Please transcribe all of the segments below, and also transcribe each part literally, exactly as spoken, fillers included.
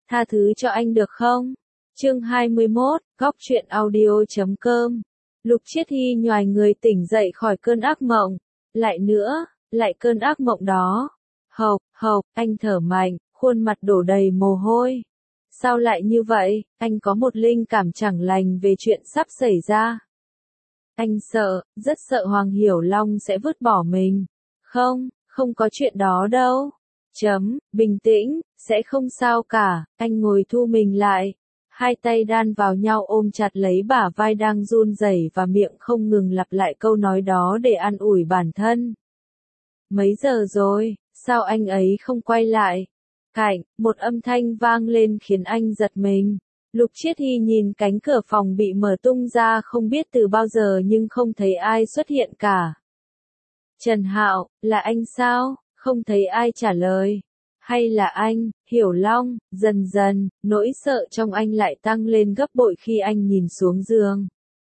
Tha thứ cho anh được không? Chương hai mươi mốt, góc truyện audio chấm com. Lục Chiết Hy nhoài người tỉnh dậy khỏi cơn ác mộng. Lại nữa, lại cơn ác mộng đó. Hộc, hộc, anh thở mạnh, khuôn mặt đổ đầy mồ hôi. Sao lại như vậy? Anh có một linh cảm chẳng lành về chuyện sắp xảy ra. Anh sợ, rất sợ Hoàng Hiểu Long sẽ vứt bỏ mình. Không, không có chuyện đó đâu. Chấm, bình tĩnh, sẽ không sao cả. Anh ngồi thu mình lại. Hai tay đan vào nhau ôm chặt lấy bả vai đang run rẩy và miệng không ngừng lặp lại câu nói đó để an ủi bản thân. Mấy giờ rồi, sao anh ấy không quay lại? Cạnh, một âm thanh vang lên khiến anh giật mình. Lục Chiết Hy nhìn cánh cửa phòng bị mở tung ra không biết từ bao giờ nhưng không thấy ai xuất hiện cả. Trần Hạo, là anh sao? Không thấy ai trả lời. Hay là anh, Hiểu Long? Dần dần, nỗi sợ trong anh lại tăng lên gấp bội khi anh nhìn xuống giường.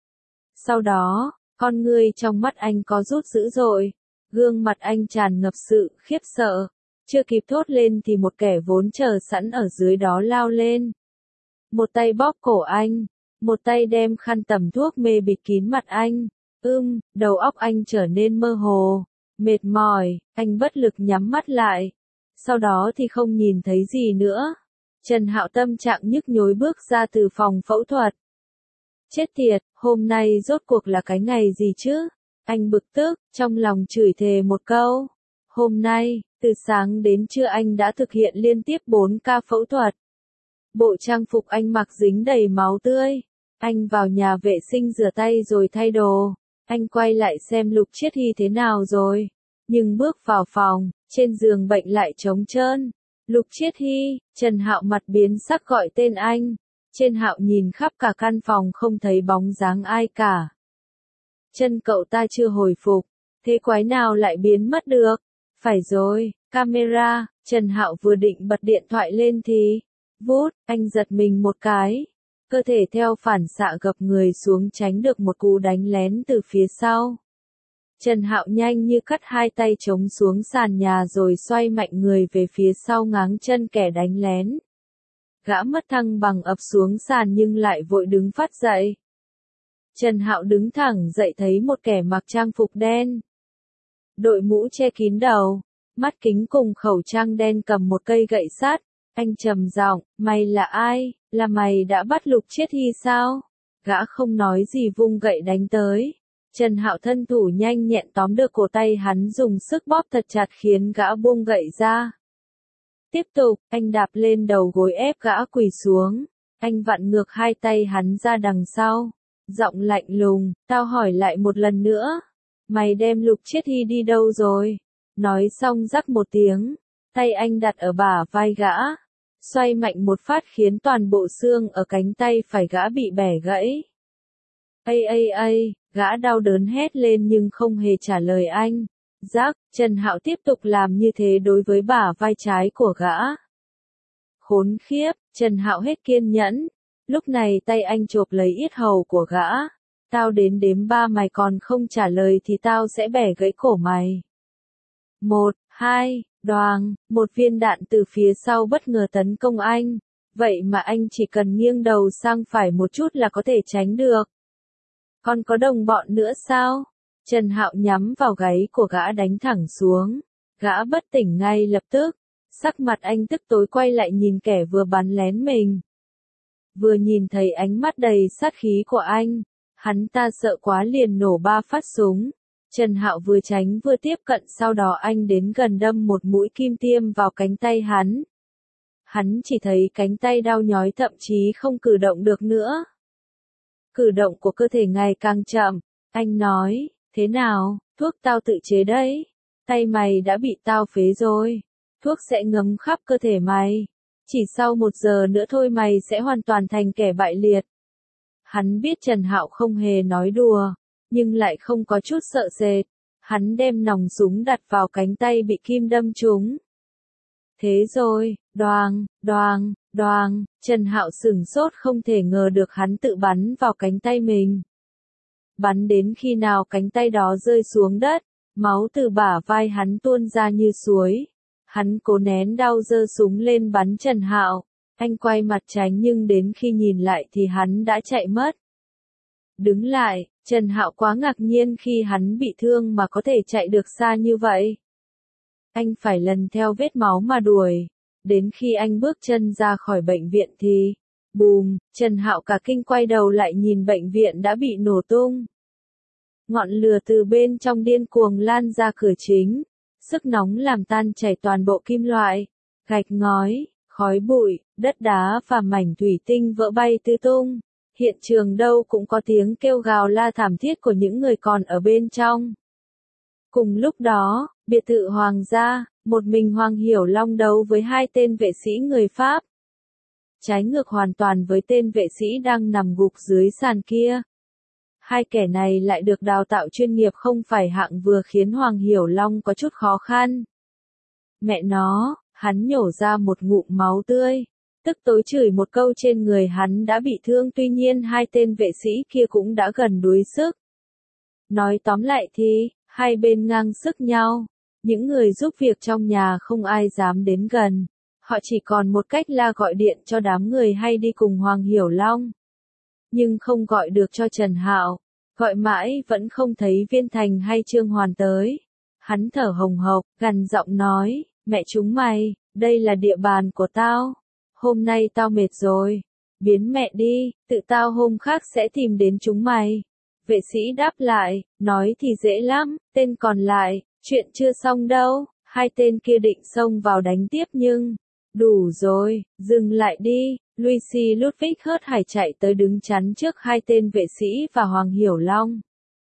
Sau đó, con ngươi trong mắt anh có rút dữ dội. Gương mặt anh tràn ngập sự khiếp sợ. Chưa kịp thốt lên thì một kẻ vốn chờ sẵn ở dưới đó lao lên. Một tay bóp cổ anh, một tay đem khăn tẩm thuốc mê bịt kín mặt anh. Ưm, đầu óc anh trở nên mơ hồ, mệt mỏi, anh bất lực nhắm mắt lại. Sau đó thì không nhìn thấy gì nữa. Trần Hạo tâm trạng nhức nhối bước ra từ phòng phẫu thuật. Chết tiệt, hôm nay rốt cuộc là cái ngày gì chứ? Anh bực tức, trong lòng chửi thề một câu. Hôm nay, từ sáng đến trưa anh đã thực hiện liên tiếp bốn ca phẫu thuật. Bộ trang phục anh mặc dính đầy máu tươi. Anh vào nhà vệ sinh rửa tay rồi thay đồ. Anh quay lại xem Lục Chiết Hy thế nào rồi. Nhưng bước vào phòng, trên giường bệnh lại trống trơn. Lục Chiết Hy, Trần Hạo mặt biến sắc gọi tên anh. Trên Hạo nhìn khắp cả căn phòng không thấy bóng dáng ai cả. Chân cậu ta chưa hồi phục, thế quái nào lại biến mất được? Phải rồi, camera. Trần Hạo vừa định bật điện thoại lên thì, vút, anh giật mình một cái. Cơ thể theo phản xạ gập người xuống tránh được một cú đánh lén từ phía sau. Trần Hạo nhanh như cắt hai tay chống xuống sàn nhà rồi xoay mạnh người về phía sau ngáng chân kẻ đánh lén. Gã mất thăng bằng ập xuống sàn nhưng lại vội đứng phát dậy. Trần Hạo đứng thẳng dậy thấy một kẻ mặc trang phục đen. Đội mũ che kín đầu, mắt kính cùng khẩu trang đen cầm một cây gậy sắt. Anh trầm giọng, mày là ai? Là mày đã bắt Lục Chiết Hy sao? Gã không nói gì vung gậy đánh tới. Trần Hạo thân thủ nhanh nhẹn tóm được cổ tay hắn dùng sức bóp thật chặt khiến gã buông gậy ra. Tiếp tục, anh đạp lên đầu gối ép gã quỳ xuống. Anh vặn ngược hai tay hắn ra đằng sau. Giọng lạnh lùng, tao hỏi lại một lần nữa. Mày đem Lục Chiết Hy đi đâu rồi? Nói xong rắc một tiếng. Tay anh đặt ở bả vai gã. Xoay mạnh một phát khiến toàn bộ xương ở cánh tay phải gã bị bẻ gãy. Ây ây ây, gã đau đớn hét lên nhưng không hề trả lời anh. Rắc, Trần Hạo tiếp tục làm như thế đối với bả vai trái của gã. Khốn khiếp, Trần Hạo hết kiên nhẫn. Lúc này tay anh chộp lấy yết hầu của gã. Tao đến đếm ba mày còn không trả lời thì tao sẽ bẻ gãy cổ mày. Một, hai, đoàng, một viên đạn từ phía sau bất ngờ tấn công anh. Vậy mà anh chỉ cần nghiêng đầu sang phải một chút là có thể tránh được. Còn có đồng bọn nữa sao? Trần Hạo nhắm vào gáy của gã đánh thẳng xuống. Gã bất tỉnh ngay lập tức. Sắc mặt anh tức tối quay lại nhìn kẻ vừa bắn lén mình. Vừa nhìn thấy ánh mắt đầy sát khí của anh, hắn ta sợ quá liền nổ ba phát súng. Trần Hạo vừa tránh vừa tiếp cận sau đó anh đến gần đâm một mũi kim tiêm vào cánh tay hắn. Hắn chỉ thấy cánh tay đau nhói thậm chí không cử động được nữa. Cử động của cơ thể ngày càng chậm. Anh nói, thế nào, thuốc tao tự chế đấy. Tay mày đã bị tao phế rồi. Thuốc sẽ ngấm khắp cơ thể mày. Chỉ sau một giờ nữa thôi mày sẽ hoàn toàn thành kẻ bại liệt. Hắn biết Trần Hạo không hề nói đùa, nhưng lại không có chút sợ sệt. Hắn đem nòng súng đặt vào cánh tay bị kim đâm trúng. Thế rồi, đoàng, đoàng, đoàng, Trần Hạo sửng sốt không thể ngờ được hắn tự bắn vào cánh tay mình. Bắn đến khi nào cánh tay đó rơi xuống đất, máu từ bả vai hắn tuôn ra như suối. Hắn cố nén đau giơ súng lên bắn Trần Hạo. Anh quay mặt tránh nhưng đến khi nhìn lại thì hắn đã chạy mất. Đứng lại, Trần Hạo quá ngạc nhiên khi hắn bị thương mà có thể chạy được xa như vậy. Anh phải lần theo vết máu mà đuổi. Đến khi anh bước chân ra khỏi bệnh viện thì, bùm, Trần Hạo cả kinh quay đầu lại nhìn bệnh viện đã bị nổ tung. Ngọn lửa từ bên trong điên cuồng lan ra cửa chính. Sức nóng làm tan chảy toàn bộ kim loại, gạch ngói, khói bụi, đất đá và mảnh thủy tinh vỡ bay tứ tung. Hiện trường đâu cũng có tiếng kêu gào la thảm thiết của những người còn ở bên trong. Cùng lúc đó, biệt thự Hoàng gia, một mình Hoàng Hiểu Long đấu với hai tên vệ sĩ người Pháp. Trái ngược hoàn toàn với tên vệ sĩ đang nằm gục dưới sàn kia. Hai kẻ này lại được đào tạo chuyên nghiệp không phải hạng vừa khiến Hoàng Hiểu Long có chút khó khăn. Mẹ nó, hắn nhổ ra một ngụm máu tươi. Tức tối chửi một câu trên người hắn đã bị thương, tuy nhiên hai tên vệ sĩ kia cũng đã gần đuối sức. Nói tóm lại thì, hai bên ngang sức nhau. Những người giúp việc trong nhà không ai dám đến gần. Họ chỉ còn một cách là gọi điện cho đám người hay đi cùng Hoàng Hiểu Long. Nhưng không gọi được cho Trần Hạo. Gọi mãi vẫn không thấy Viên Thành hay Trương Hoàn tới. Hắn thở hồng hộc, gằn giọng nói, mẹ chúng mày, đây là địa bàn của tao. Hôm nay tao mệt rồi. Biến mẹ đi, tự tao hôm khác sẽ tìm đến chúng mày. Vệ sĩ đáp lại, nói thì dễ lắm, tên còn lại, chuyện chưa xong đâu. Hai tên kia định xông vào đánh tiếp nhưng, đủ rồi, dừng lại đi. Lucy Ludwig hớt hải chạy tới đứng chắn trước hai tên vệ sĩ và Hoàng Hiểu Long.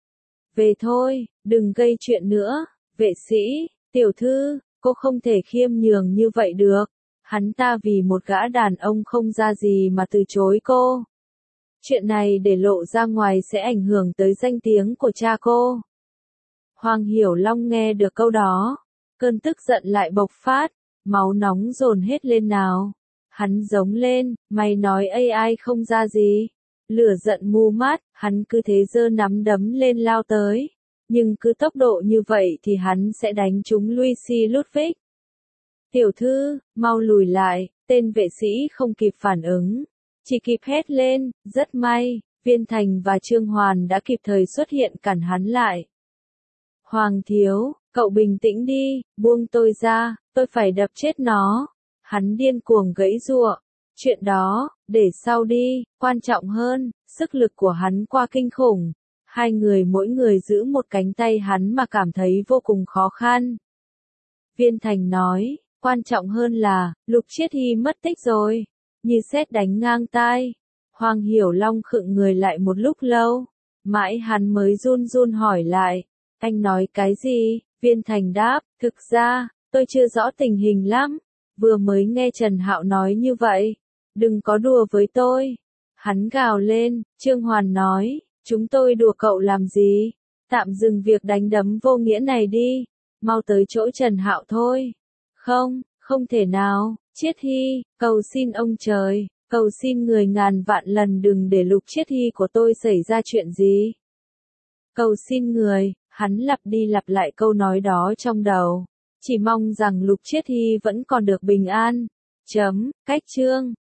Về thôi, đừng gây chuyện nữa. Vệ sĩ, tiểu thư, cô không thể khiêm nhường như vậy được. Hắn ta vì một gã đàn ông không ra gì mà từ chối cô. Chuyện này để lộ ra ngoài sẽ ảnh hưởng tới danh tiếng của cha cô. Hoàng Hiểu Long nghe được câu đó. Cơn tức giận lại bộc phát. Máu nóng dồn hết lên nào. Hắn giống lên, mày nói a i không ra gì. Lửa giận mù mắt, hắn cứ thế giơ nắm đấm lên lao tới. Nhưng cứ tốc độ như vậy thì hắn sẽ đánh trúng Lucy Ludwig. Tiểu thư, mau lùi lại, tên vệ sĩ không kịp phản ứng. Chỉ kịp hét lên, rất may, Viên Thành và Trương Hoàn đã kịp thời xuất hiện cản hắn lại. Hoàng thiếu, cậu bình tĩnh đi, buông tôi ra, tôi phải đập chết nó. Hắn điên cuồng gãy giụa. Chuyện đó, để sau đi, quan trọng hơn, sức lực của hắn quá kinh khủng. Hai người mỗi người giữ một cánh tay hắn mà cảm thấy vô cùng khó khăn. Viên Thành nói, quan trọng hơn là, Lục Chiết Hy mất tích rồi. Như sét đánh ngang tai. Hoàng Hiểu Long khựng người lại một lúc lâu. Mãi hắn mới run run hỏi lại. Anh nói cái gì? Viên Thành đáp, thực ra, tôi chưa rõ tình hình lắm. Vừa mới nghe Trần Hạo nói như vậy. Đừng có đùa với tôi. Hắn gào lên, Trương Hoàn nói, chúng tôi đùa cậu làm gì? Tạm dừng việc đánh đấm vô nghĩa này đi. Mau tới chỗ Trần Hạo thôi. Không, không thể nào, Chiết Hy, cầu xin ông trời, cầu xin người ngàn vạn lần đừng để Lục Chiết Hy của tôi xảy ra chuyện gì. Cầu xin người, hắn lặp đi lặp lại câu nói đó trong đầu. Chỉ mong rằng Lục Chiết Hy vẫn còn được bình an. Chấm, cách chương.